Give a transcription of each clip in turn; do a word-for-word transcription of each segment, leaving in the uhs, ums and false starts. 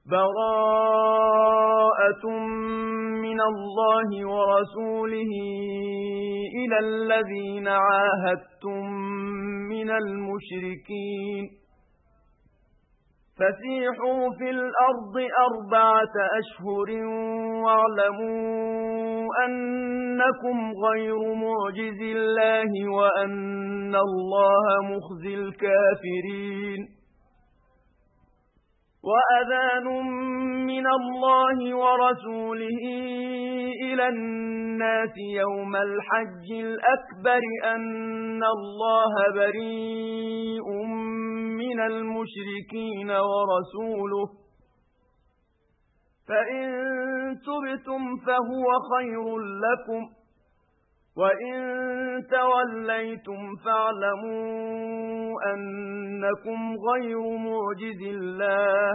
براءة من الله ورسوله إلى الذين عاهدتم من المشركين فسيحوا في الأرض أربعة أشهر واعلموا أنكم غير معجز الله وأن الله مخزي الكافرين وأذان من الله ورسوله إلى الناس يوم الحج الأكبر أن الله بريء من المشركين ورسوله فإن تبتم فهو خير لكم وإن توليتم فاعلموا أنكم غير معجز الله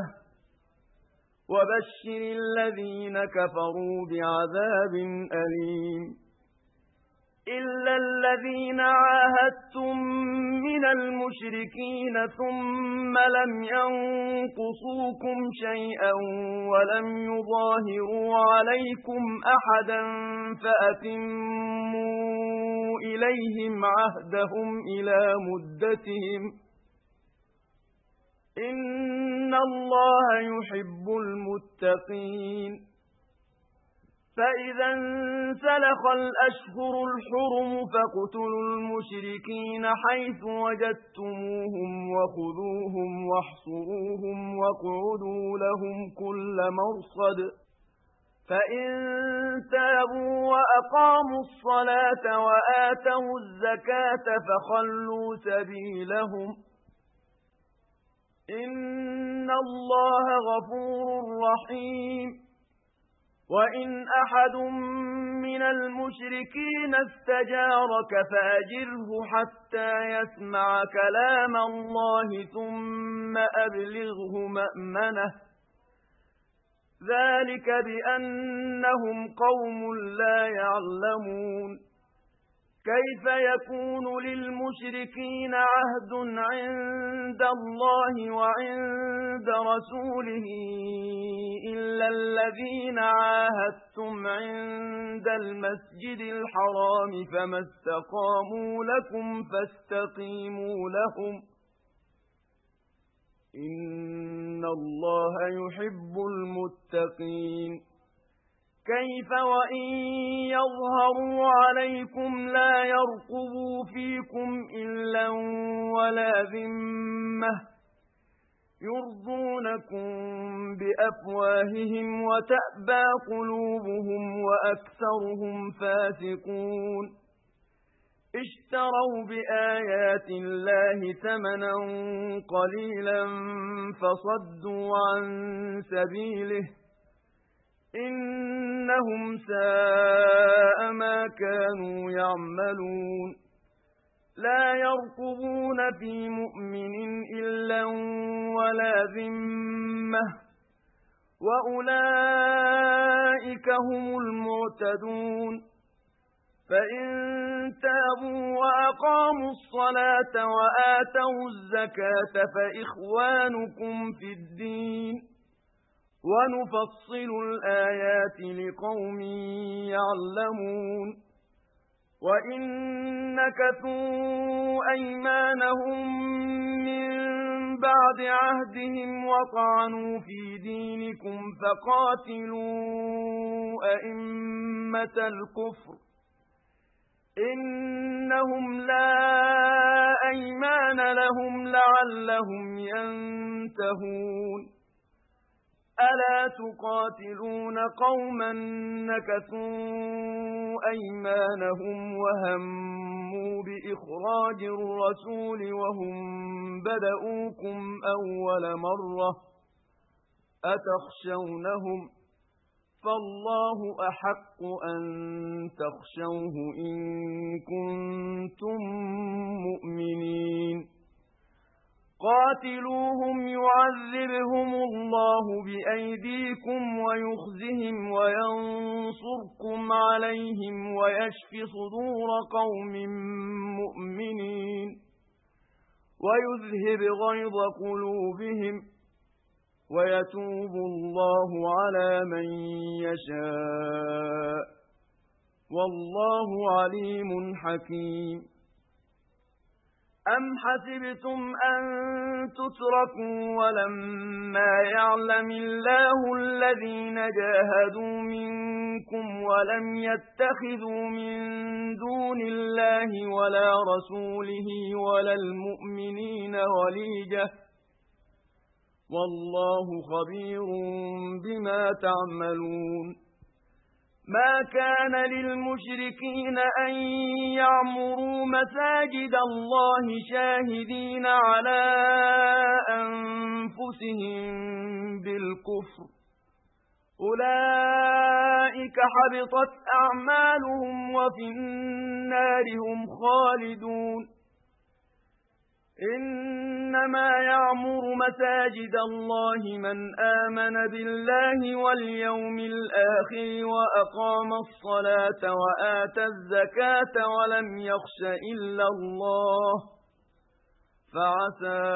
وبشر الذين كفروا بعذاب أليم إلا الذين عاهدتم من المشركين ثم لم ينقصوكم شيئا ولم يظاهروا عليكم أحدا فأتموا إليهم عهدهم إلى مدتهم إن الله يحب المتقين فإذا انسلخ الأشهر الحرم فاقتلوا المشركين حيث وجدتموهم وخذوهم واحصروهم واقعدوا لهم كل مرصد فإن تابوا وأقاموا الصلاة وآتوا الزكاة فخلوا سبيلهم إن الله غفور رحيم وإن أحد من المشركين استجارك فأجره حتى يسمع كلام الله ثم أبلغه مأمنه ذلك بأنهم قوم لا يعلمون كيف يكون للمشركين عهد عند الله وعند رسوله إلا الذين عاهدتم عند المسجد الحرام فما استقاموا لكم فاستقيموا لهم إن الله يحب المتقين كيف وإن يظهروا عليكم لا يرقبوا فيكم إلا ولا ذمة يرضونكم بأفواههم وتأبى قلوبهم وأكثرهم فاسقون اشتروا بآيات الله ثمنا قليلا فصدوا عن سبيله إنهم ساء ما كانوا يعملون لا يرقبون في مؤمن إلا ولا ذمة وأولئك هم المعتدون فإن تابوا وأقاموا الصلاة وآتوا الزكاة فإخوانكم في الدين ونفصل الآيات لقوم يعلمون وإن نكثوا أيمانهم من بعد عهدهم وطعنوا في دينكم فقاتلوا أئمة الكفر إنهم لا أيمان لهم لعلهم ينتهون ألا تقاتلون قوما نكثوا أيمانهم وهموا بإخراج الرسول وهم بدؤوكم أول مرة أتخشونهم فالله أحق أن تخشوه إن كنتم مؤمنين قاتلوهم يعذبهم الله بأيديكم ويخزهم وينصركم عليهم ويشف صدور قوم مؤمنين ويذهب غيظ قلوبهم ويتوب الله على من يشاء والله عليم حكيم أم حسبتم أن تتركوا ولما يعلم الله الذين جاهدوا منكم ولم يتخذوا من دون الله ولا رسوله ولا المؤمنين وليجة والله خبير بما تعملون ما كان للمشركين أن يعمروا مساجد الله شاهدين على أنفسهم بالكفر أولئك حبطت أعمالهم وفي النار هم خالدون إنما يعمر مساجد الله من آمن بالله واليوم الآخر وأقام الصلاة وآتى الزكاة ولم يخش إلا الله فعسى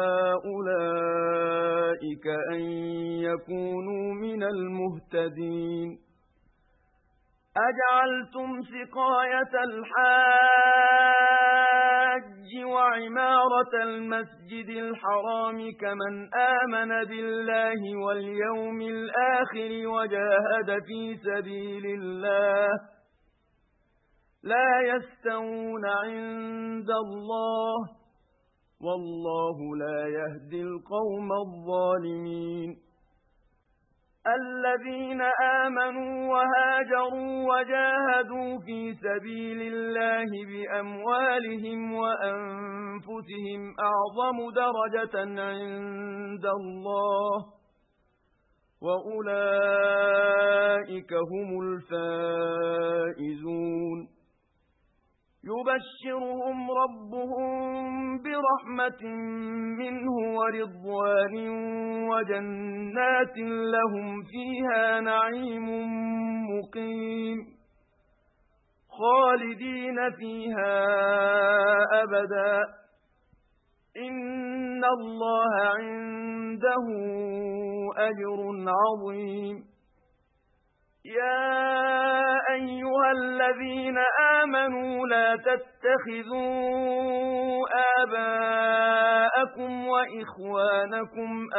أولئك أن يكونوا من المهتدين أجعلتم سقاية الحاج وعمارة المسجد الحرام كمن آمن بالله واليوم الآخر وجاهد في سبيل الله لا يستوون عند الله والله لا يهدي القوم الظالمين الذين آمنوا وهاجروا وجاهدوا في سبيل الله بأموالهم وأنفسهم أعظم درجة عند الله وأولئك هم الفائزون يبشرهم ربهم برحمة منه ورضوان وجنات لهم فيها نعيم مقيم خالدين فيها أبدا إن الله عنده أجر عظيم يا أيها الذين آمنوا لا تتخذوا آباءكم وإخوانكم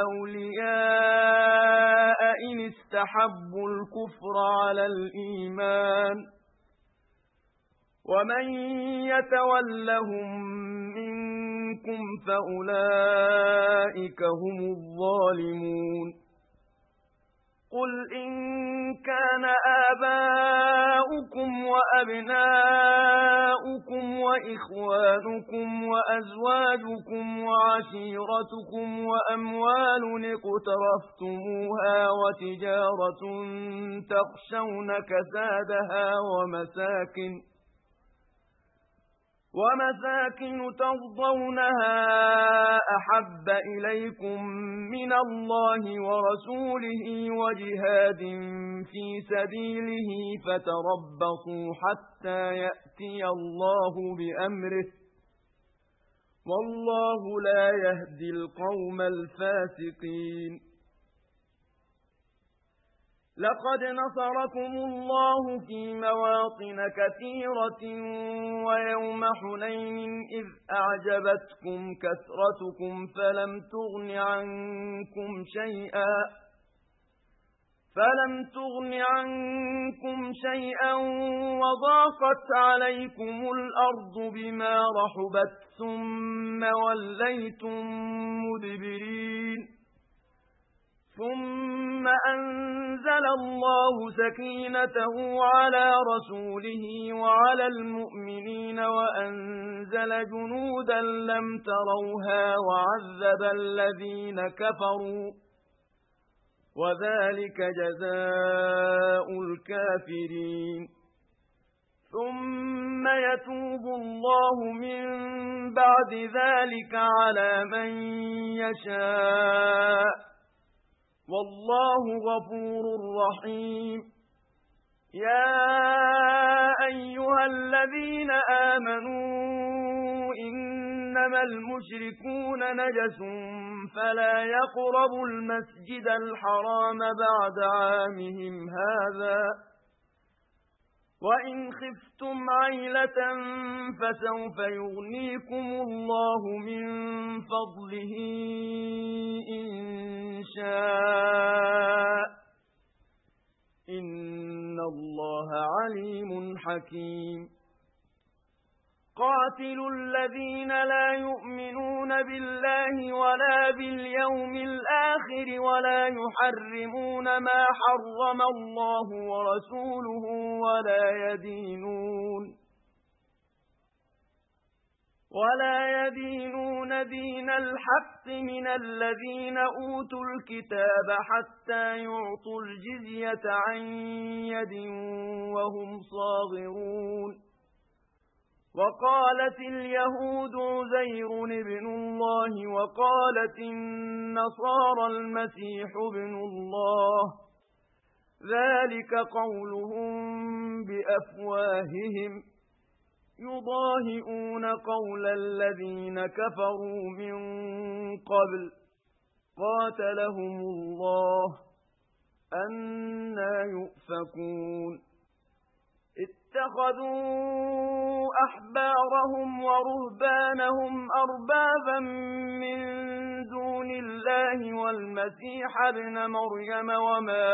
أولياء إن استحبوا الكفر على الإيمان ومن يتولهم منكم فأولئك هم الظالمون قل إن كان آباؤكم وأبناؤكم وإخوانكم وأزواجكم وعشيرتكم وأموال اقترفتموها وتجارة تخشون كسادها ومساكن ومساكن ترضونها أحب إليكم من الله ورسوله وجهاد في سبيله فتربصوا حتى يأتي الله بأمره والله لا يهدي القوم الفاسقين لقد نصركم الله في مواطن كثيرة ويوم حنين إذ أعجبتكم كثرتكم فلم تغن عنكم شيئا فلم تغن عنكم شيئا وضاقت عليكم الأرض بما رحبت ثم وليتم مدبرين ثم أنزل الله سكينته على رسوله وعلى المؤمنين وأنزل جنودا لم تروها وعذب الذين كفروا وذلك جزاء الكافرين ثم يتوب الله من بعد ذلك على من يشاء والله غفور رحيم يا أيها الذين آمنوا إن إنما المشركون نجس فلا يقربوا المسجد الحرام بعد عامهم هذا وإن خفتم عيلة فسوف يغنيكم الله من فضله إن شاء إن الله عليم حكيم قاتلوا الذين لا يؤمنون بالله ولا باليوم الآخر ولا يحرمون ما حرم الله ورسوله ولا يدينون ولا يدينون دين الحق من الذين أوتوا الكتاب حتى يعطوا الجزية عن يد وهم صاغرون وقالت اليهود عزير ابن الله وقالت النصارى المسيح ابن الله ذلك قولهم بأفواههم يضاهئون قول الذين كفروا من قبل قاتلهم الله أنى يؤفكون اتخذوا أحبارهم ورهبانهم أربابا من دون الله والمسيح ابن مريم وما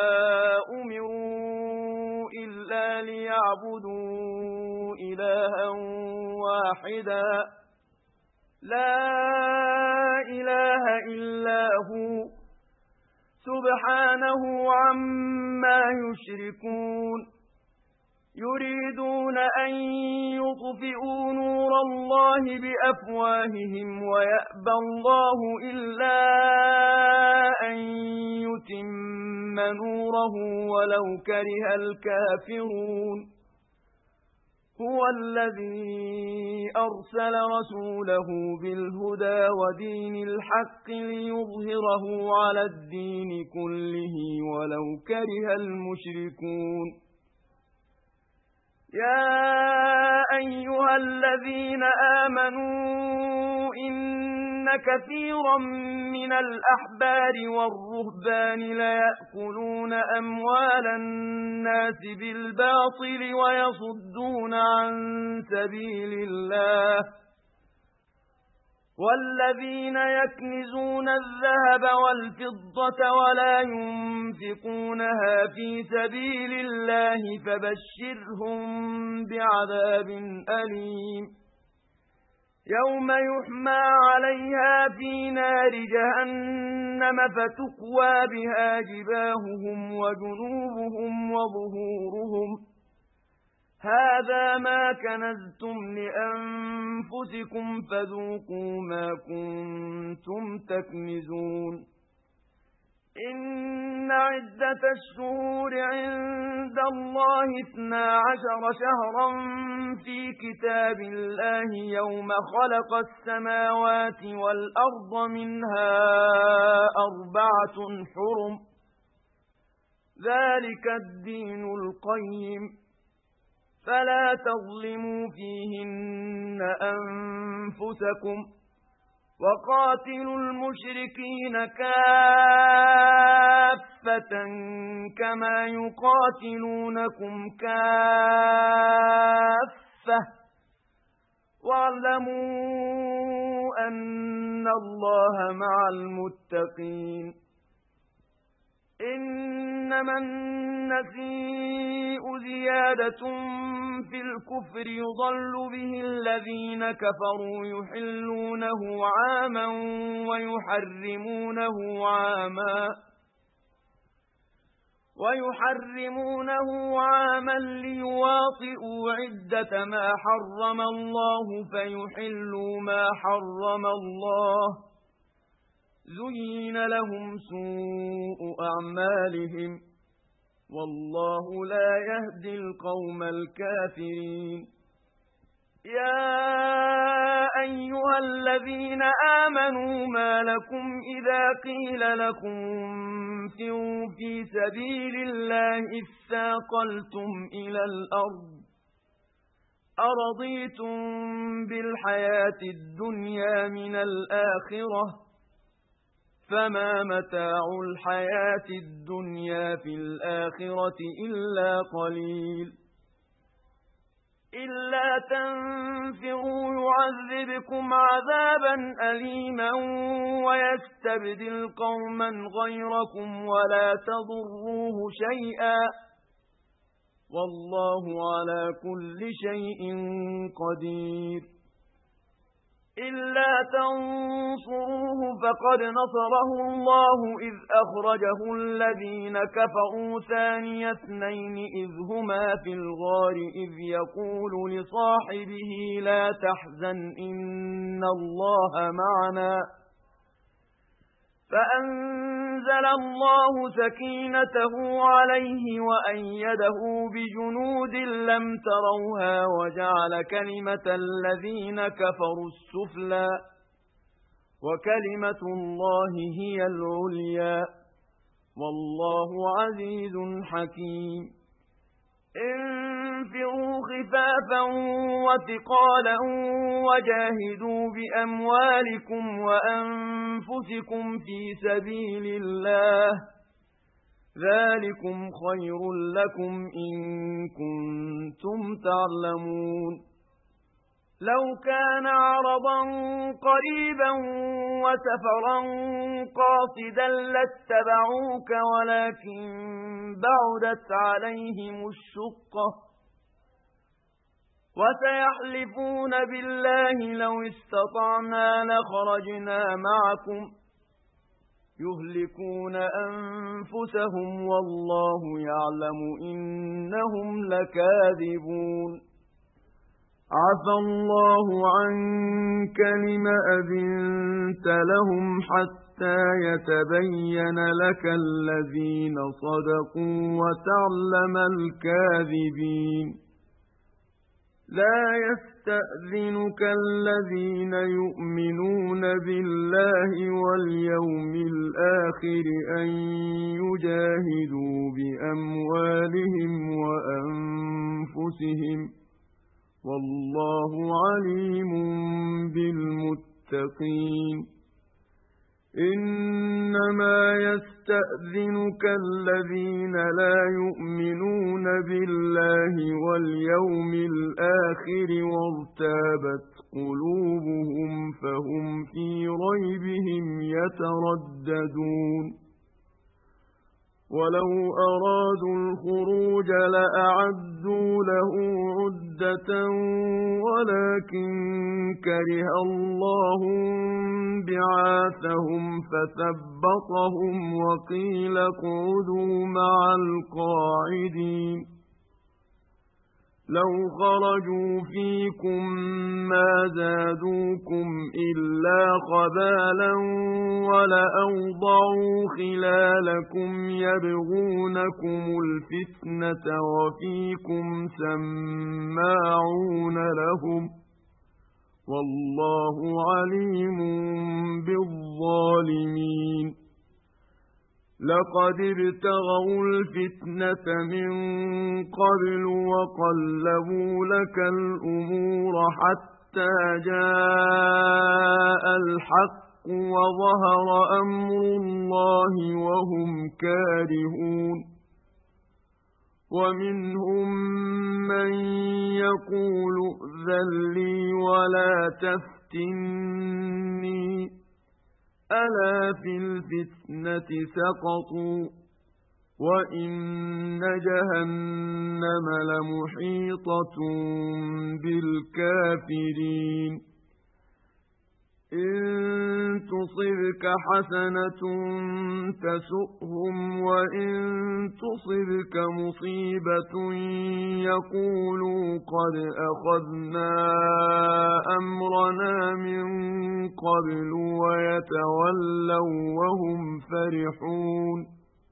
أمروا إلا ليعبدوا إلها واحدا لا إله إلا هو سبحانه عما يشركون يريدون أن يطفئوا نور الله بأفواههم ويأبى الله إلا أن يتم نوره ولو كره الكافرون هو الذي أرسل رسوله بالهدى ودين الحق ليظهره على الدين كله ولو كره المشركون يا أيها الذين آمنوا إن كثيرا من الأحبار والرهبان ليأكلون أموال الناس بالباطل ويصدون عن سبيل الله والذين يكنزون الذهب والفضة ولا ينفقونها في سبيل الله فبشرهم بعذاب أليم يوم يحمى عليها في نار جهنم فتكوى بها جباههم وجنوبهم وظهورهم هذا ما كنزتم لأنفسكم فذوقوا ما كنتم تكنزون إن عدة الشهور عند الله اثنا عشر شهرا في كتاب الله يوم خلق السماوات والأرض منها أربعة حرم ذلك الدين القيم فلا تظلموا فيهن أنفسكم وقاتلوا المشركين كافة كما يقاتلونكم كافة واعلموا أن الله مع المتقين إنما النسيء زيادة في الكفر يضل به الذين كفروا يحلونه عاما ويحرمونه عاما ويحرمونه عاما ليواطئوا عدة ما حرم الله فيحلوا ما حرم الله زين لهم سوء أعمالهم والله لا يهدي القوم الكافرين يا أيها الذين آمنوا ما لكم إذا قيل لكم انفروا في سبيل الله اثاقلتم إلى الأرض أرضيتم بالحياة الدنيا من الآخرة فما متاع الحياة الدنيا في الآخرة إلا قليل إلا تنفروا يعذبكم عذابا أليما ويستبدل قوما غيركم ولا تضروه شيئا والله على كل شيء قدير إلا تنصروه فقد نصره الله إذ أخرجه الذين كفروا ثاني اثنين إذ هما في الغار إذ يقول لصاحبه لا تحزن إن الله معنا فأنزل الله سكينته عليه وأيده بجنود لم تروها وجعل كلمة الذين كفروا السفلى وكلمة الله هي العليا والله عزيز حكيم انفروا خفافا وثقالا وجاهدوا بأموالكم وأنفسكم في سبيل الله ذلكم خير لكم إن كنتم تعلمون لو كان عرضا قريبا وسفرا قاصدا لاتبعوك ولكن بعدت عليهم الشقة وسيحلفون بالله لو استطعنا لخرجنا معكم يهلكون أنفسهم والله يعلم إنهم لكاذبون عفى الله عنك لم أذنت لهم حتى يتبين لك الذين صدقوا وتعلم الكاذبين لا يستأذنك الذين يؤمنون بالله واليوم الآخر أن يجاهدوا بأموالهم وأنفسهم والله عليم بالمتقين إنما يستأذنك الذين لا يؤمنون بالله واليوم الآخر وارتابت قلوبهم فهم في ريبهم يترددون ولو أرادوا الخروج لأعدوا له عدة ولكن كره الله بعاثهم فثبطهم وقيل اقعدوا مع القاعدين لو خرجوا فيكم ما زادوكم إلا خبالا ولأوضعوا خلالكم يبغونكم الفتنة وفيكم سماعون لهم والله عليم بالظالمين لقد ابتغوا الفتنة من قبل وقلبوا لك الأمور حتى جاء الحق وظهر أمر الله وهم كارهون ومنهم من يقول ائذن لي ولا تفتني ألا في الفتنة سقطوا وإن جهنم لمحيطة بالكافرين إن تصبك حسنة تسؤهم وإن تصبك مصيبة يقولوا قد أخذنا أمرنا من قبل ويتولوا وهم فرحون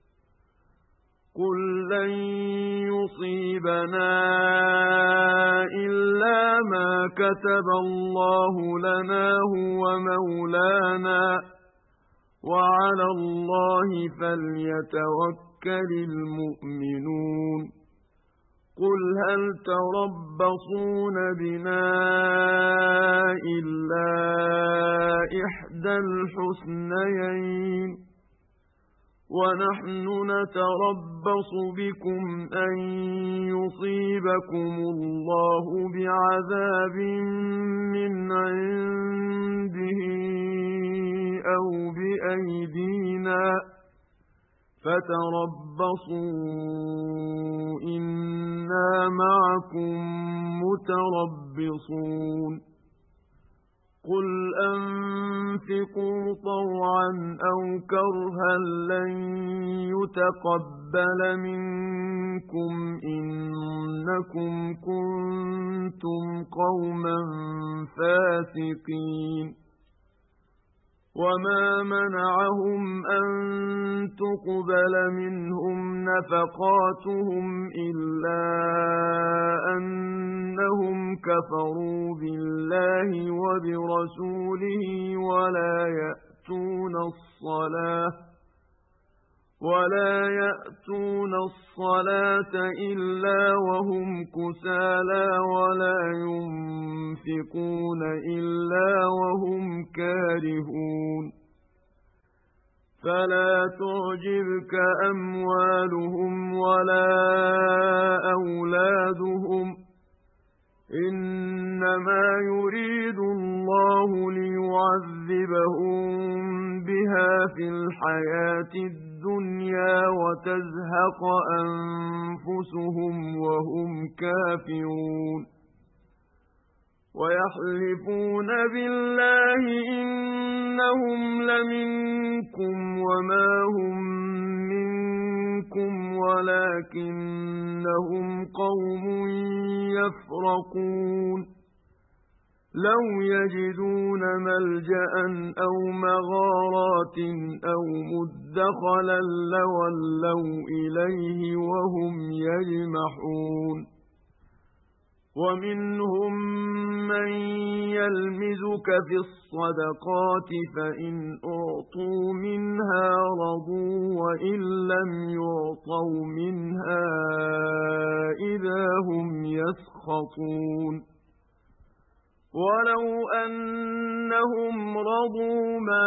قل لن يصيبنا إلا ما كتب الله لنا هو مولانا وعلى الله فليتوكل المؤمنون قُلْ هَلْ تَرَبَّصُونَ بِنَا إِلَّا إِحْدَى الْحُسْنَيَيْنِ ۖ وَنَحْنُ نَتَرَبَّصُ بِكُمْ أَن يُصِيبَكُمُ اللَّهُ بِعَذَابٍ مِّنْ عِندِهِ أَوْ بِأَيْدِينَا ۖ فَتَرَبَّصُوا إِنَّا مَعَكُم مُّتَرَبِّصُونَ قُلْ أَنفِقُوا طَوْعًا أَوْ كَرْهًا لَّن يُتَقَبَّلَ مِنكُمْ إِنَّكُمْ كُنتُمْ قَوْمًا فَاسِقِينَ وَمَا مَنَعَهُمْ أَن تُقْبَلَ مِنْهُمْ نَفَقَاتُهُمْ إِلَّا أَنَّهُمْ كَفَرُوا بِاللَّهِ وَبِرَسُولِهِ وَلَا يَأْتُونَ الصَّلَاةَ وَلَا يَأْتُونَ الصَّلَاةَ إِلَّا وَهُمْ كُسَالَىٰ وَلَا يُنفِقُونَ إِلَّا وَهُمْ كَارِهُونَ فَلَا تُعْجِبْكَ أَمْوَالُهُمْ وَلَا أَوْلَادُهُمْ ۚ إِنَّمَا يُرِيدُ اللَّهُ لِيُعَذِّبَهُم بِهَا فِي الْحَيَاةِ الدُّنْيَا وَتَزْهَقَ أَنفُسُهُمْ وَهُمْ كَافِرُونَ وَيَحْلِفُونَ بِاللَّهِ إِنَّهُمْ لَمِنكُمْ وَمَا هُم مِّنكُمْ وَلَٰكِنَّهُمْ قَوْمٌ يَفْرَقُونَ لَوْ يَجِدُونَ مَلْجَأً أَوْ مَغَارَاتٍ أَوْ مُدَّخَلًا لَّوَلَّوْا إِلَيْهِ وَهُمْ يَجْمَحُونَ وَمِنْهُم مَّن يَلْمِزُكَ فِي الصَّدَقَاتِ فَإِنْ أُعْطُوا مِنْهَا رَضُوا وَإِن لَّمْ يُعْطَوْا مِنْهَا إِذَا هُمْ يَسْخَطُونَ وَلَوْ أَنَّهُمْ رَضُوا مَا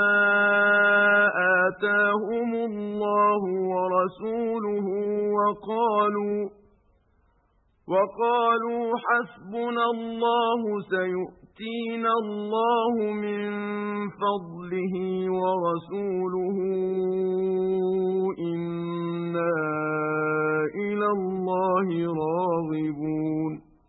آتَاهُمُ اللَّهُ وَرَسُولُهُ وَقَالُوا وَقَالُوا حَسْبُنَا اللَّهُ سَيُؤْتِينَا اللَّهُ مِن فَضْلِهِ وَرَسُولُهُ إِنَّا إِلَى اللَّهِ رَاغِبُونَ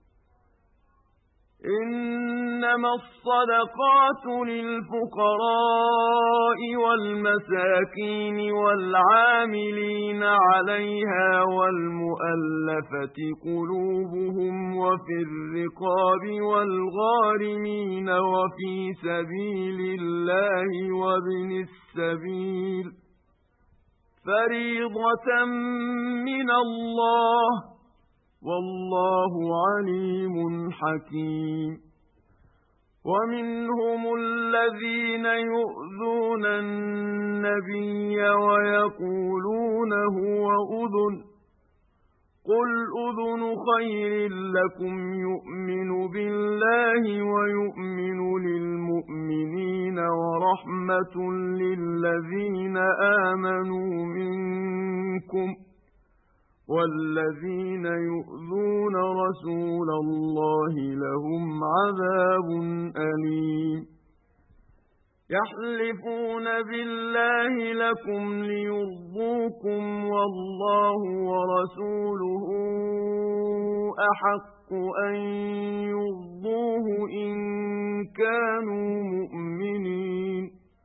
إِنَّمَا الصَّدَقَاتُ لِلْفُقَرَاءِ وَالْمَسَاكِينِ وَالْعَامِلِينَ عَلَيْهَا وَالْمُؤَلَّفَةِ قُلُوبُهُمْ وَفِي الرِّقَابِ وَالْغَارِمِينَ وَفِي سَبِيلِ اللَّهِ وَابْنِ السَّبِيلِ فَرِيضَةً مِّنَ اللَّهِ ۗ وَاللَّهُ عَلِيمٌ حَكِيمٌ وَمِنْهُمُ الَّذِينَ يُؤْذُونَ النَّبِيَّ وَيَقُولُونَ هُوَ أُذُنٌ ۚ قُلْ أُذُنُ خَيْرٍ لَّكُمْ يُؤْمِنُ بِاللَّهِ وَيُؤْمِنُ لِلْمُؤْمِنِينَ وَرَحْمَةٌ لِّلَّذِينَ آمَنُوا مِنكُمْ ۚ وَالَّذِينَ يُؤْذُونَ رَسُولَ اللَّهِ لَهُمْ عَذَابٌ أَلِيمٌ يَحْلِفُونَ بِاللَّهِ لَكُمْ لِيُرْضُوكُمْ وَاللَّهُ وَرَسُولُهُ أَحَقُّ أَن يُرْضُوهُ إِن كَانُوا مُؤْمِنِينَ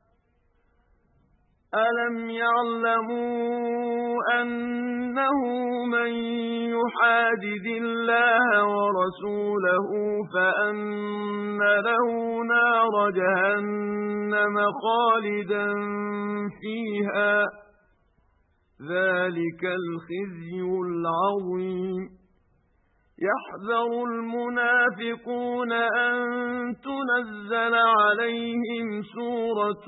أَلَمْ يَعْلَمُوا أَنَّهُ مَن يُحَادِدِ اللَّهَ وَرَسُولَهُ فَأَنَّ لَهُ نَارَ جَهَنَّمَ خَالِدًا فِيهَا ۚ ذَلِكَ الْخِزْيُ الْعَظِيمُ يَحْذَرُ الْمُنَافِقُونَ أَن تُنَزَّلَ عَلَيْهِمْ سُورَةٌ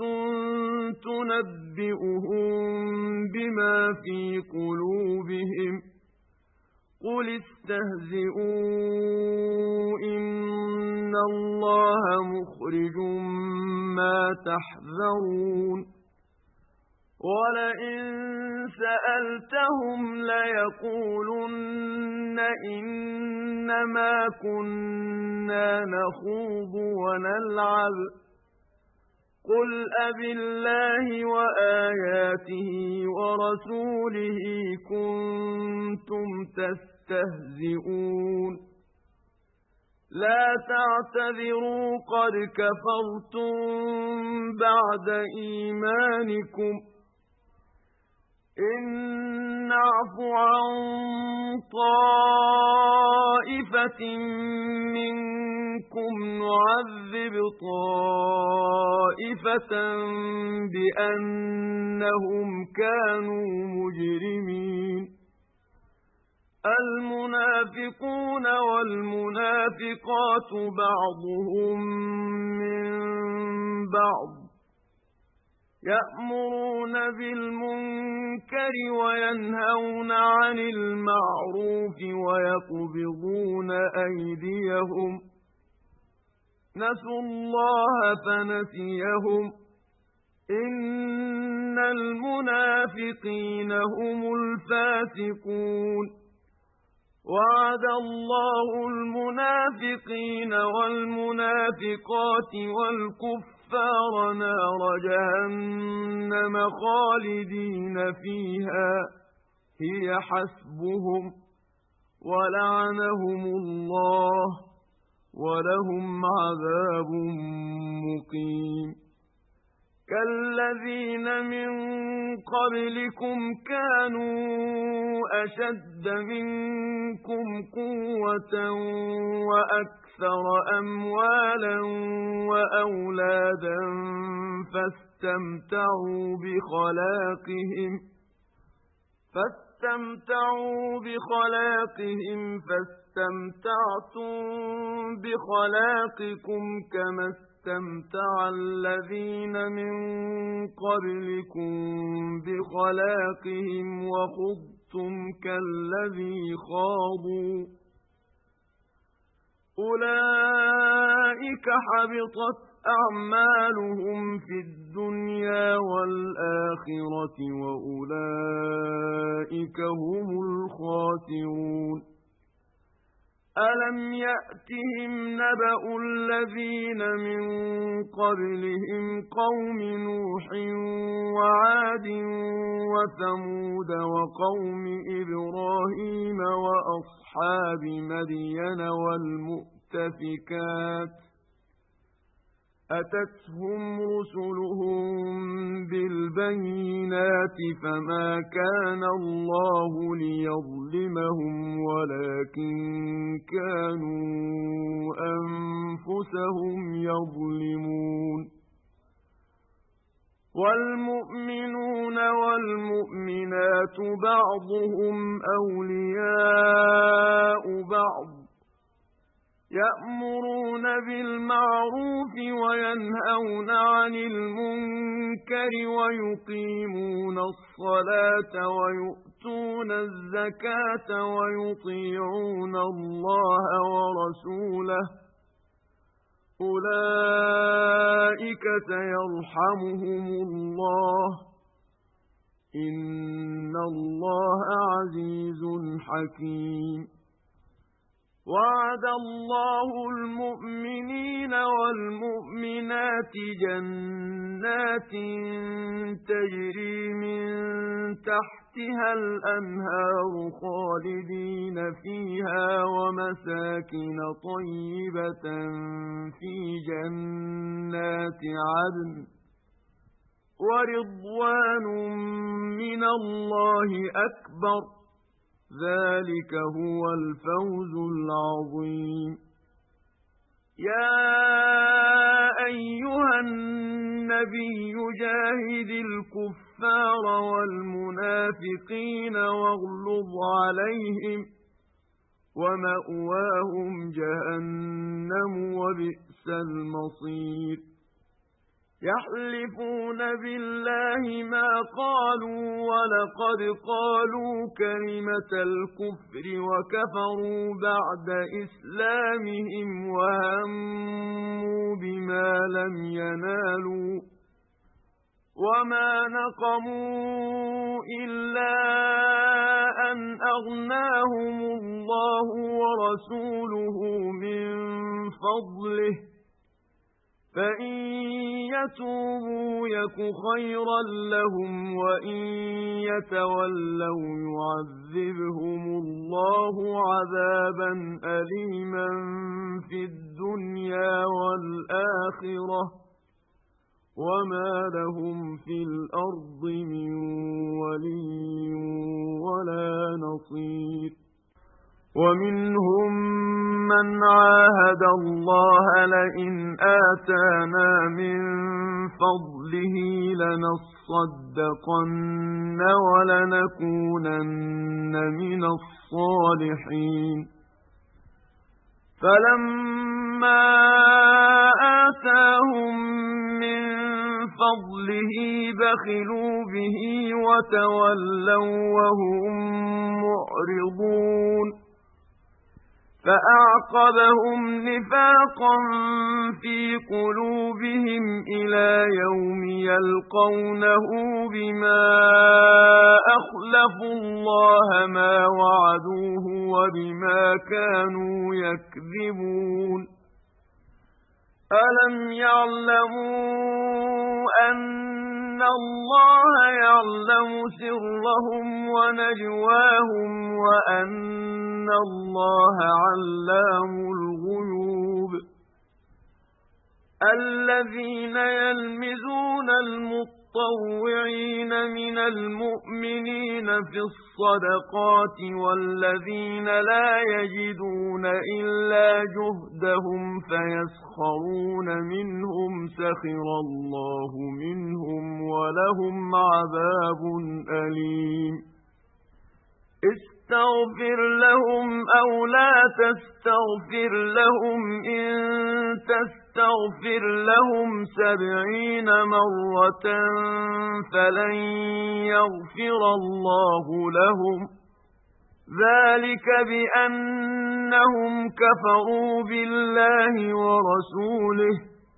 تُنَبِّئُهُم بِمَا فِي قُلُوبِهِمْ ۚ قُلِ اسْتَهْزِئُوا إِنَّ اللَّهَ مُخْرِجٌ مَّا تَحْذَرُونَ وَلَئِن سَأَلْتَهُمْ لَيَقُولُنَّ إِنَّمَا كُنَّا نَخُوضُ وَنَلْعَبُ قُلْ أَبِاللَّهِ وَآيَاتِهِ وَرَسُولِهِ كُنتُمْ تَسْتَهْزِئُونَ لَا تَعْتَذِرُوا قَدْ كَفَرْتُم بَعْدَ إِيمَانِكُمْ إِن نَّعْفُ عَن طَائِفَةٍ مِّنكُمْ نُعَذِّبْ طَائِفَةً بِأَنَّهُمْ كَانُوا مُجْرِمِينَ الْمُنَافِقُونَ وَالْمُنَافِقَاتُ بَعْضُهُم مِّن بَعْضٍ يَأْمُرُونَ بِالْمُنكَرِ وَيَنْهَوْنَ عَنِ الْمَعْرُوفِ وَيَقْبِضُونَ أَيْدِيَهُمْ نَسُوا اللَّهَ فَنَسِيَهُمْ إِنَّ الْمُنَافِقِينَ هُمُ الْفَاسِقُونَ وَعَدَ اللَّهُ الْمُنَافِقِينَ وَالْمُنَافِقَاتِ وَالْكُفَّارَ نَارَ جَهَنَّمَ خَالِدِينَ فِيهَا هِيَ حَسْبُهُمْ وَلَعَنَهُمُ اللَّهُ وَلَهُمْ عَذَابٌ مُّقِيمٌ كَالَّذِينَ مِن قَبْلِكُمْ كَانُوا أَشَدَّ مِنكُمْ قُوَّةً وَأَكْثَرَ أَمْوَالًا وَأَوْلَادًا فَاسْتَمْتَعُوا بِخَلَاقِهِمْ فَاسْتَمْتَعُوا بِخَلَاقِهِمْ فَاسْتَمْتَعْتُم بِخَلَاقِكُمْ كَمَا اسْتَمْتَعَ الَّذِينَ مِن قَبْلِكُم بِخَلَاقِهِمْ وَخُضْتُمْ كَالَّذِي خَاضُوا أُولَئِكَ حَبِطَتْ أَعْمَالُهُمْ فِي الدُّنْيَا وَالْآخِرَةِ وَأُولَئِكَ هُمُ الْخَاسِرُونَ أَلَمْ يَأْتِهِمْ نَبَأُ الَّذِينَ مِن قَبْلِهِمْ قَوْمِ نُوحٍ وَعَادٍ وَثَمُودَ وَقَوْمِ إِبْرَاهِيمَ وَأَصْحَابِ مَدْيَنَ وَالْمُؤْتَفِكَاتِ أَتَتْهُمْ رُسُلُهُم بِالْبَيِّنَاتِ فَمَا كَانَ اللَّهُ لِيَظْلِمَهُمْ وَلَكِن كَانُوا أَنفُسَهُمْ يَظْلِمُونَ وَالْمُؤْمِنُونَ وَالْمُؤْمِنَاتُ بَعْضُهُمْ أَوْلِيَاءُ بَعْضٍ يَأْمُرُونَ بِالْمَعْرُوفِ وَيَنْهَوْنَ عَنِ الْمُنكَرِ وَيُقِيمُونَ الصَّلَاةَ وَيُؤْتُونَ الزَّكَاةَ وَيُطِيعُونَ اللَّهَ وَرَسُولَهُ أُولَئِكَ سَيَرْحَمُهُمُ اللَّهُ إِنَّ اللَّهَ عَزِيزٌ حَكِيمٌ وَعَدَ اللَّهُ الْمُؤْمِنِينَ وَالْمُؤْمِنَاتِ جَنَّاتٍ تَجْرِي مِن تَحْتِهَا الْأَنْهَارُ خَالِدِينَ فِيهَا وَمَسَاكِنَ طَيِّبَةً فِي جَنَّاتِ عَدْنٍ وَرِضْوَانٌ مِّنَ اللَّهِ أَكْبَرُ ذَلِكَ هُوَ الْفَوْزُ الْعَظِيمُ يَا أَيُّهَا النَّبِيُّ جَاهِدِ الْكُفَّارَ وَالْمُنَافِقِينَ وَاغْلُظْ عَلَيْهِمْ وَمَأْوَاهُمْ جَهَنَّمُ وَبِئْسَ الْمَصِيرُ يحلفون بالله ما قالوا ولقد قالوا كلمة الكفر وكفروا بعد إسلامهم وهموا بما لم ينالوا وما نقموا إلا أن أغناهم الله ورسوله من فضله فإن يتوبوا يك خيرا لهم وإن يتولوا يعذبهم الله عذابا أليما في الدنيا والآخرة وما لهم في الأرض من ولي ولا نصير ومنهم من عاهد الله لئن آتانا من فضله لنصدقن ولنكونن من الصالحين فلما آتاهم من فضله بخلوا به وتولوا وهم معرضون فأعقبهم نفاقا في قلوبهم إلى يوم يلقونه بما أخلفوا الله ما وعدوه وبما كانوا يكذبون ألم يعلموا أن الله يعلم سرهم ونجواهم وأن الله علام الغيوب الذين يلمزون المطوعين من المؤمنين في الصدقات والذين لا يجدون إلا جهدهم فيسخرون منهم سخر الله منهم ولهم عذاب أليم استغفر لهم أو لا تستغفر لهم إن تستغفر لهم سبعين مرة فلن يغفر الله لهم ذلك بأنهم كفروا بالله ورسوله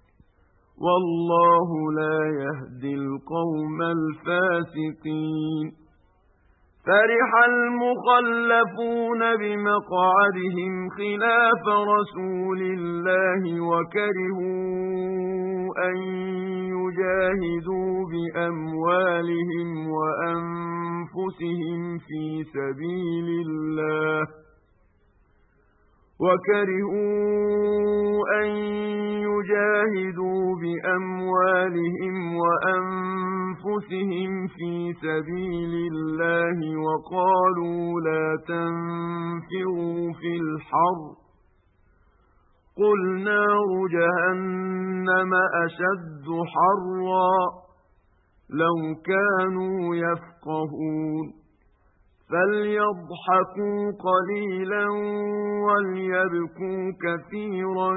والله لا يهدي القوم الفاسقين فرح المخلفون بمقعدهم خلاف رسول الله وكرهوا أن يجاهدوا بأموالهم وأنفسهم في سبيل الله وكرهوا أن يجاهدوا بأموالهم وأنفسهم في سبيل الله وقالوا لا تنفروا في الحر قل نار جهنم أشد حرا لو كانوا يفقهون فليضحكوا قليلا وليبكوا كثيرا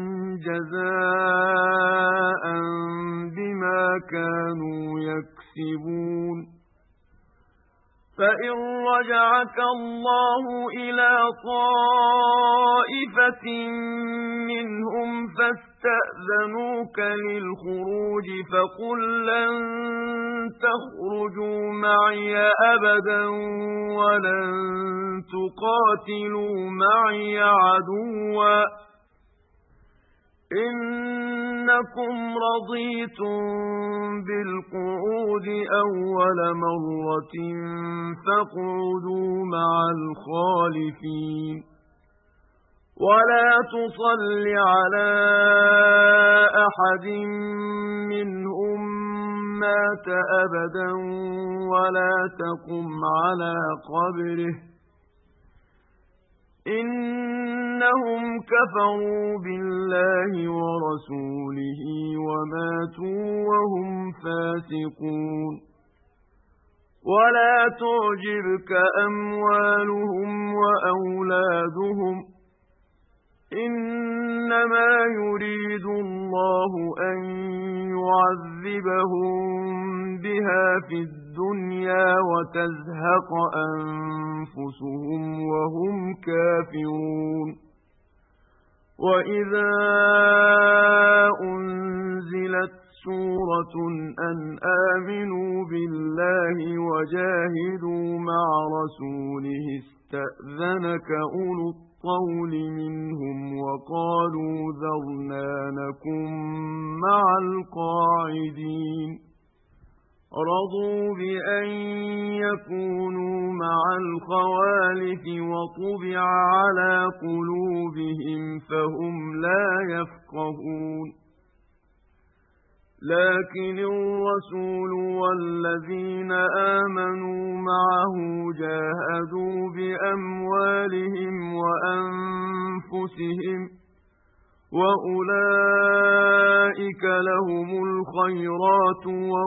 جزاء بما كانوا يكسبون فإن رجعك الله إلى طائفة منهم فاستأذنوك للخروج فقل لن تخرجوا معي أبدا ولن تقاتلوا معي عدوا إنكم رضيتم بالقعود أول مرة فاقعدوا مع الخالفين ولا تصل على أحد منهم مات أبدا ولا تقم على قبره إنهم كفروا بالله ورسوله وماتوا وهم فاسقون ولا تعجبك أموالهم وأولادهم إنما يريد الله أن يعذبهم بها في الدنيا وتزهق أنفسهم وهم كافرون وإذا أنزلت سورة أن آمنوا بالله وجاهدوا مع رسوله استأذنك أولو الطول منهم وقالوا ذرنا نكن مع القاعدين رضوا بأن يكونوا مع الخوالف وطبع على قلوبهم فهم لا يفقهون لكن الرسول والذين آمنوا معه جاهدوا بأموالهم وأنفسهم وأولئك لهم الخيرات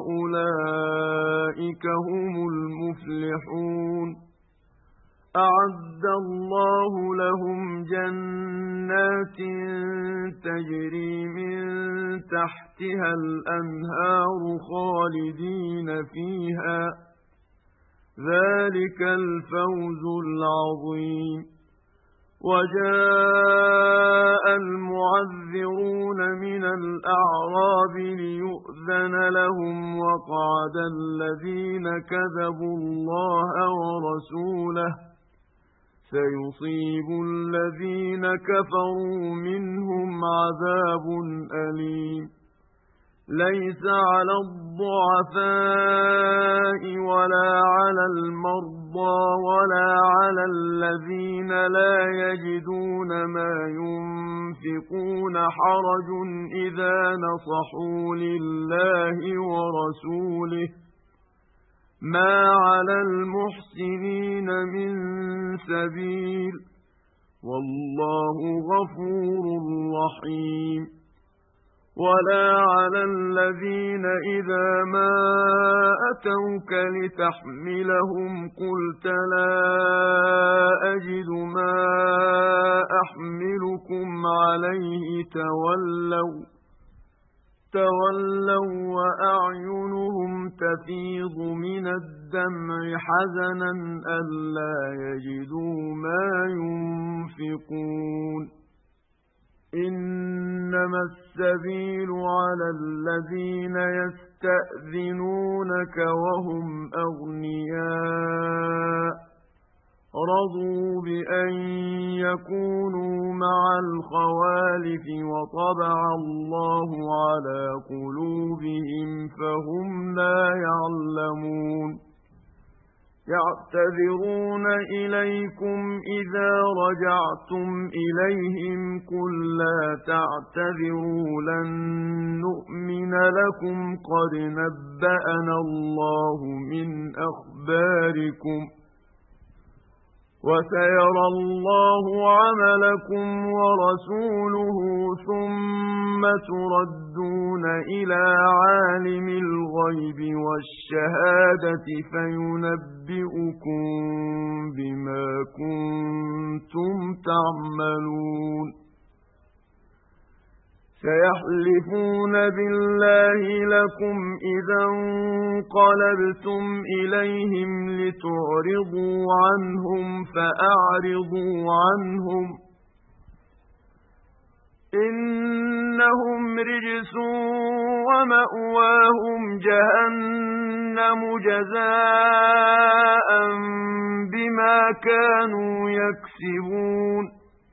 وأولئك هم المفلحون أعد الله لهم جنات تجري من تحتها الأنهار خالدين فيها ذلك الفوز العظيم وجاء المعذرون من الأعراب ليؤذن لهم وقعد الذين كذبوا الله ورسوله سيصيب الذين كفروا منهم عذاب أليم ليس على الضعفاء ولا على المرضى ولا على الذين لا يجدون ما ينفقون حرج إذا نصحوا لله ورسوله ما على المحسنين من سبيل والله غفور رحيم ولا على الذين إذا ما أتوك لتحملهم قلت لا أجد ما أحملكم عليه تولوا تولوا وأعينهم تفيض من الدمع حزنا ألا يجدوا ما ينفقون إنما السبيل على الذين يستأذنونك وهم أغنياء رضوا بأن يكونوا مع الخوالف وطبع الله على قلوبهم فهم لا يعلمون يعتذرون إليكم إذا رجعتم إليهم قل لا تعتذروا لن نؤمن لكم قد نبأنا الله من أخباركم وسيرى الله عملكم ورسوله ثم تردون إلى عالم الغيب والشهادة فينبئكم بما كنتم تعملون سيحلفون بالله لكم إذا انقلبتم إليهم لتعرضوا عنهم فأعرضوا عنهم إنهم رجس ومأواهم جهنم جزاء بما كانوا يكسبون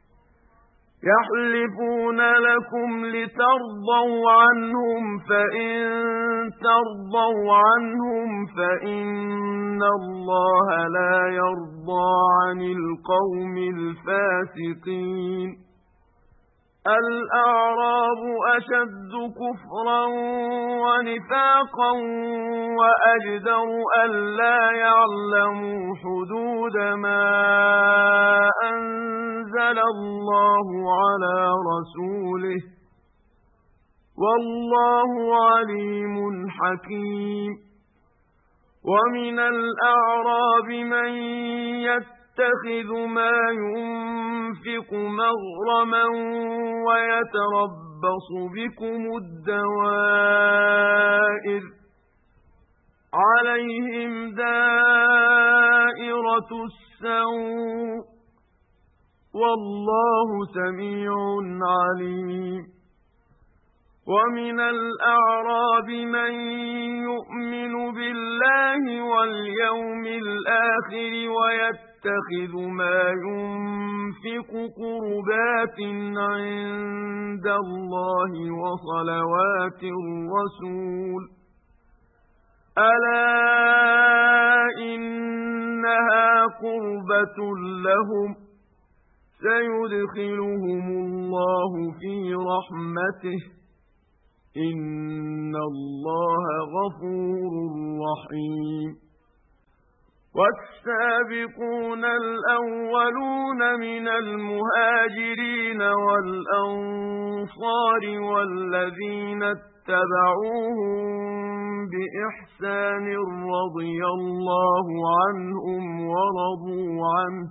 يحلفون لكم لترضوا عنهم فإن ترضوا عنهم فإن الله لا يرضى عن القوم الفاسقين الأعراب أشد كفرا ونفاقا وأجدر ألا يعلموا حدود ما أنزل الله على رسوله والله عليم حكيم ومن الأعراب من يتبع يتخذ ما ينفق مغرما ويتربص بكم الدوائر عليهم دائرة السوء والله سميع عليم ومن الأعراب من يؤمن بالله واليوم الآخر ويتخذ ما ينفق قربات عند الله وصلوات الرسول ألا إنها قربة لهم سيدخلهم الله في رحمته إن الله غفور رحيم والسابقون الأولون من المهاجرين والأنصار والذين اتبعوهم بإحسان رضي الله عنهم ورضوا عنه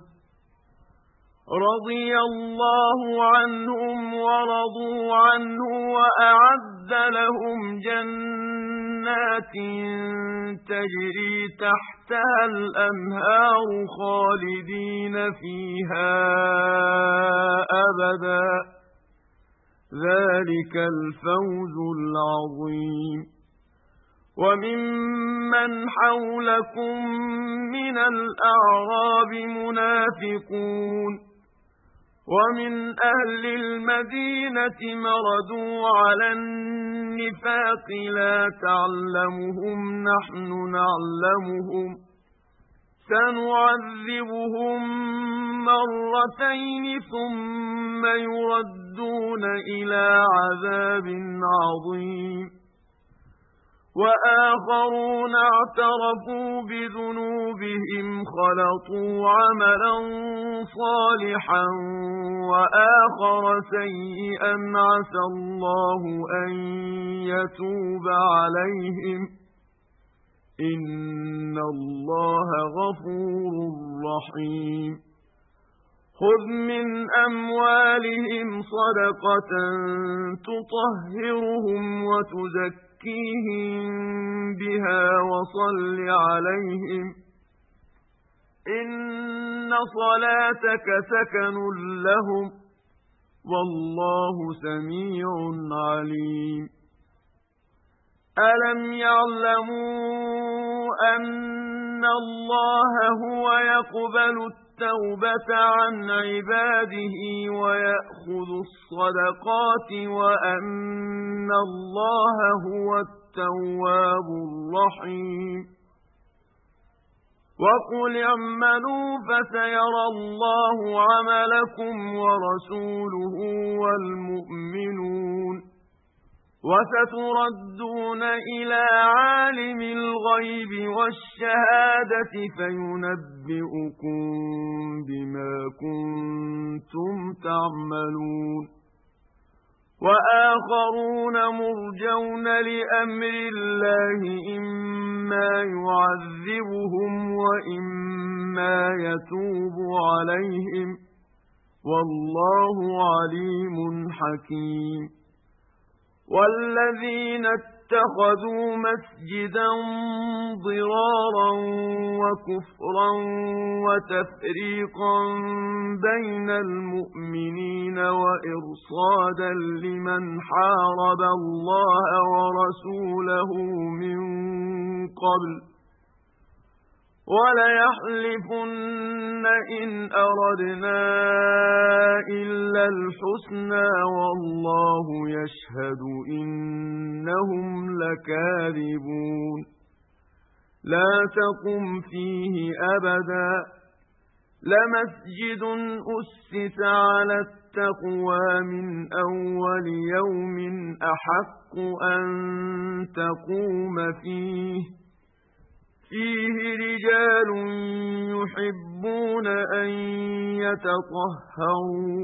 رضي الله عنهم ورضوا عنه وأعد لهم جنات تجري تحتها الأنهار خالدين فيها أبدا ذلك الفوز العظيم وممن حولكم من الأعراب منافقون ومن أهل المدينة مردوا على النفاق لا تعلمهم نحن نعلمهم سنعذبهم مرتين ثم يردون إلى عذاب عظيم وآخرون اعترفوا بذنوبهم خلطوا عملا صالحا وآخر سيئا عسى الله أن يتوب عليهم إن الله غفور رحيم خذ من أموالهم صدقة تطهرهم وتزكيهم زكيهم بها وصل عليهم إن صلاتك سكن لهم والله سميع عليم ألم يعلموا أن الله هو يقبل التوبة عن عباده ويأخذ الصدقات وأن الله هو التواب الرحيم وقل اعملوا فسيرى الله عملكم ورسوله والمؤمنون وستردون إلى عالم الغيب والشهادة فينبئكم بما كنتم تعملون وآخرون مرجون لأمر الله إما يعذبهم وإما يتوب عليهم والله عليم حكيم والذين اتخذوا مسجدا ضرارا وكفرا وتفريقا بين المؤمنين وإرصادا لمن حارب الله ورسوله من قبل وليحلفن إن أردنا إلا الحسنى والله يشهد إنهم لكاذبون لا تقم فيه أبدا لمسجد أسس على التقوى من أول يوم أحق أن تقوم فيه فيه رجال يحبون أن يتطهروا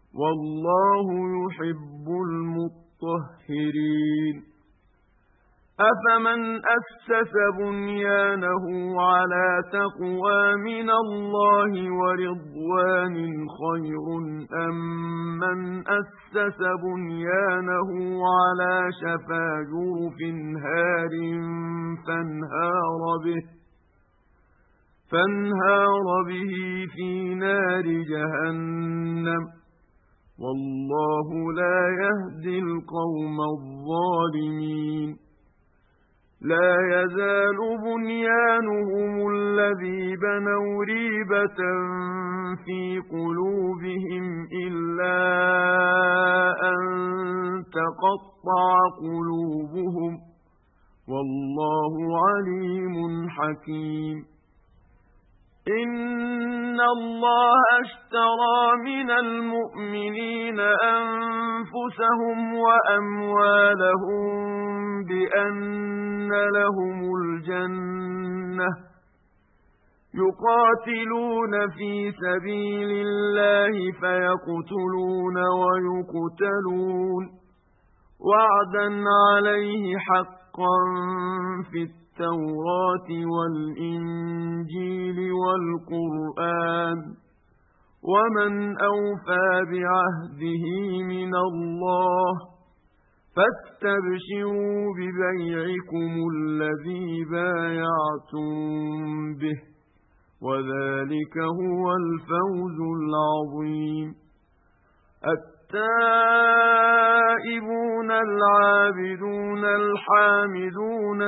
والله يحب المطهرين أفمن أسس بنيانه على تقوى من الله ورضوان خير أم من أسس بنيانه على شفا جرف هار فانهار به فانهار به في نار جهنم والله لا يهدي القوم الظالمين لا يزال بنيانهم الذي بنوا ريبة في قلوبهم إلا أن تقطع قلوبهم والله عليم حكيم إن الله اشترى من المؤمنين أنفسهم وأموالهم بأن لهم الجنة يقاتلون في سبيل الله فيقتلون ويقتلون وعدا عليه حقا في التوراة والإنجيل والقرآن ومن أوفى بعهده من الله فاستبشروا ببيعكم الذي بايعتم به وذلك هو الفوز العظيم التائبون العابدون الحامدون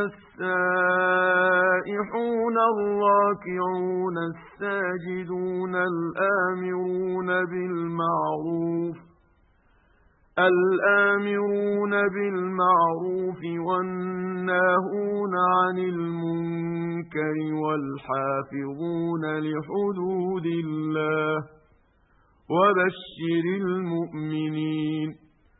السائحون الراكعون الساجدون الآمرون بالمعروف الآمرون بالمعروف والناهون عن المنكر والحافظون لحدود الله وبشر المؤمنين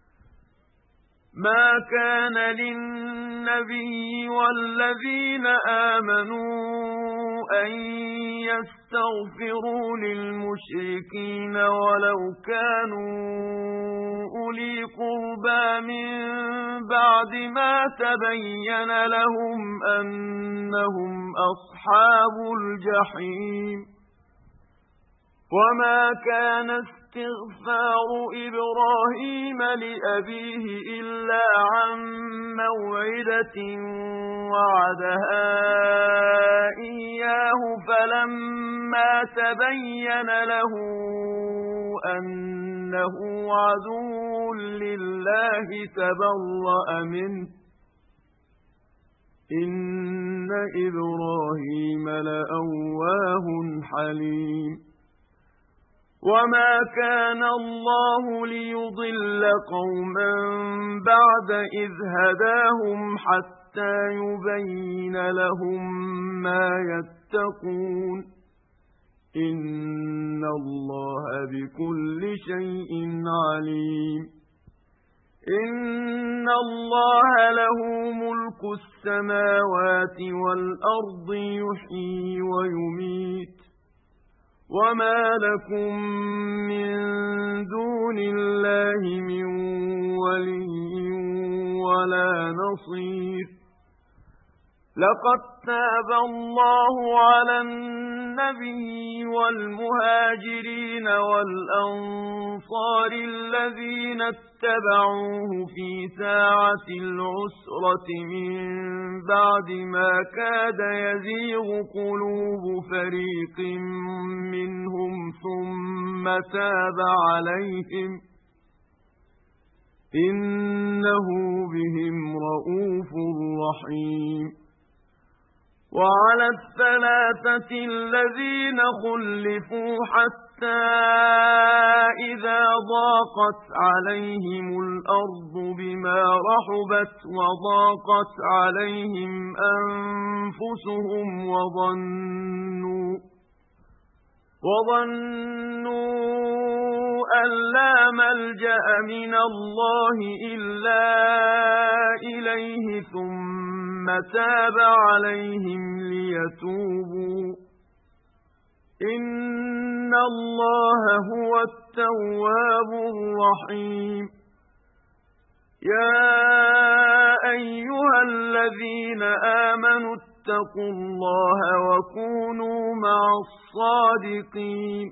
ما كان للنبي والذين آمنوا أن يستغفروا للمشركين ولو كانوا أولي قربى من بعد ما تبين لهم أنهم أصحاب الجحيم وما كان استغفار إبراهيم لأبيه إلا عن موعدة وعدها إياه فلما تبين له أنه عدو لله تبرأ منه إن إبراهيم لأواه حليم وما كان الله ليضل قوما بعد إذ هداهم حتى يبين لهم ما يتقون إن الله بكل شيء عليم إن الله له ملك السماوات والأرض يحيي ويميت وما لكم من دون الله من ولي ولا نصير لقد تاب الله على النبي والمهاجرين والأنصار الذين اتبعوه في ساعة العسرة من بعد ما كاد يزيغ قلوب فريق منهم ثم تاب عليهم إنه بهم رءوف رحيم وعلى الثلاثة الذين خلفوا حتى إذا ضاقت عليهم الأرض بما رحبت وضاقت عليهم أنفسهم وظنوا وظنوا أن لا ملجأ من الله إلا إليه ثم تاب عليهم ليتوبوا إن الله هو التواب الرحيم يا أيها الذين آمنوا اتقوا الله وكونوا مع الصادقين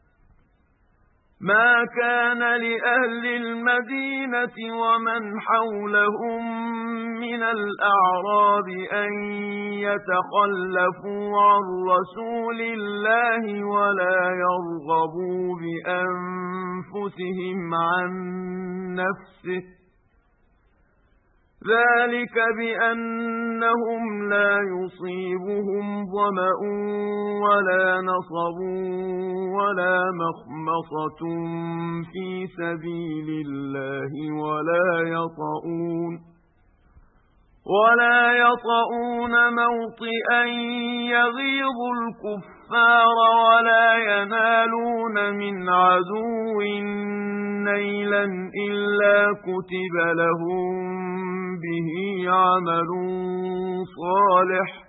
ما كان لأهل المدينة ومن حولهم من الأعراب أن يتخلفوا عن رسول الله ولا يرغبوا بأنفسهم عن نفسه ذلك بأنهم لا يصيبهم ظمأ ولا نصب ولا مخمصة في سبيل الله ولا يطؤون ولا يطؤون موطئا يغيظ الكفار ولا ينالون من عدو نيلا إلا كتب لهم به عمل صالح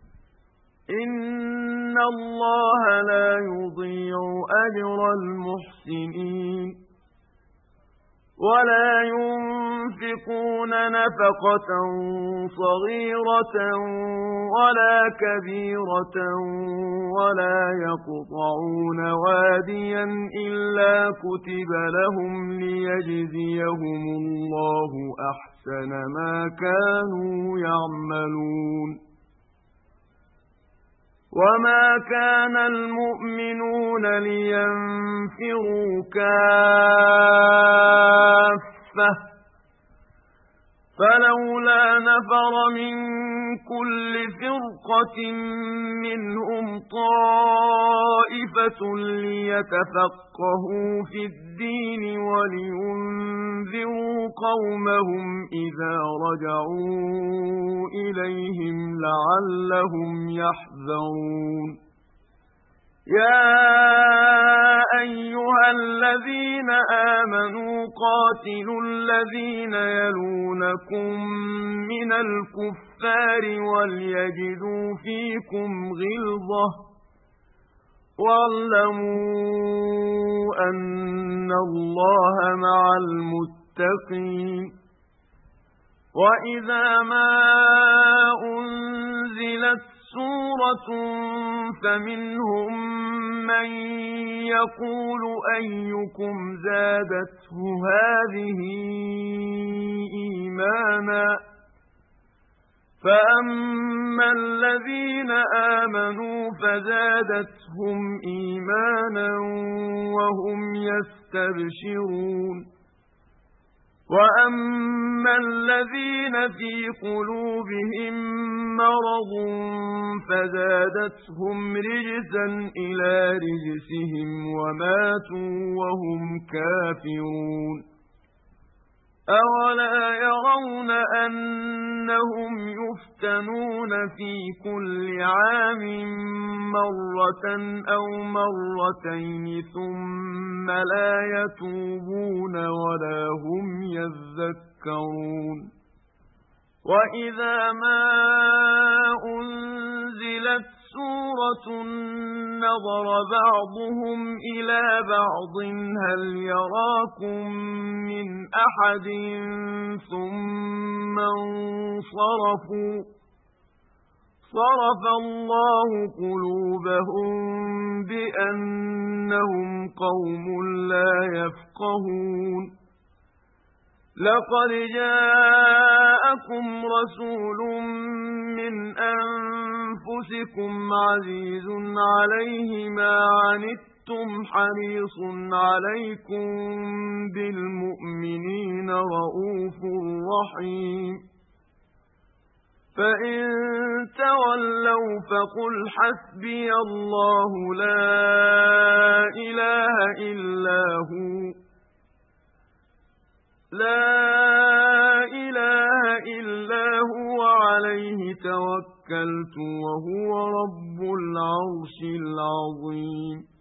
إن الله لا يضيع أجر المحسنين ولا ينفقون نفقة صغيرة ولا كبيرة ولا يقطعون واديا إلا كتب لهم ليجزيهم الله أحسن ما كانوا يعملون وما كان المؤمنون لينفروا كافة فلولا نفر من كل فرقة منهم طائفة ليتفقهوا في الدين ولينذروا قومهم إذا رجعوا إليهم لعلهم يحذرون يا أيها الذين آمنوا قاتلوا الذين يلونكم من الكفار وليجدوا فيكم غلظة واعلموا أن الله مع المتقين وإذا ما أنزلت سورة فمنهم من يقول أيكم زادته هذه إيمانا فأما الذين آمنوا فزادتهم إيمانا وهم يستبشرون وأما الذين في قلوبهم مرض فزادتهم رجسا إلى رجسهم وماتوا وهم كافرون أولا يرون أنهم يفتنون في كل عام مرة أو مرتين ثم لا يتوبون ولا هم يذكرون وإذا ما أنزلت سورة نظر بعضهم إلى بعض هل يراكم من أحد ثم انصرفوا صرف الله قلوبهم بأنهم قوم لا يفقهون لقد جاءكم رسول من أنفسكم عزيز عليه ما عنتم حريص عليكم بالمؤمنين رؤوف رحيم فإن تولوا فقل حسبي الله لا إله إلا هو لا إله إلا هو عليه توكلت وهو رب العرش العظيم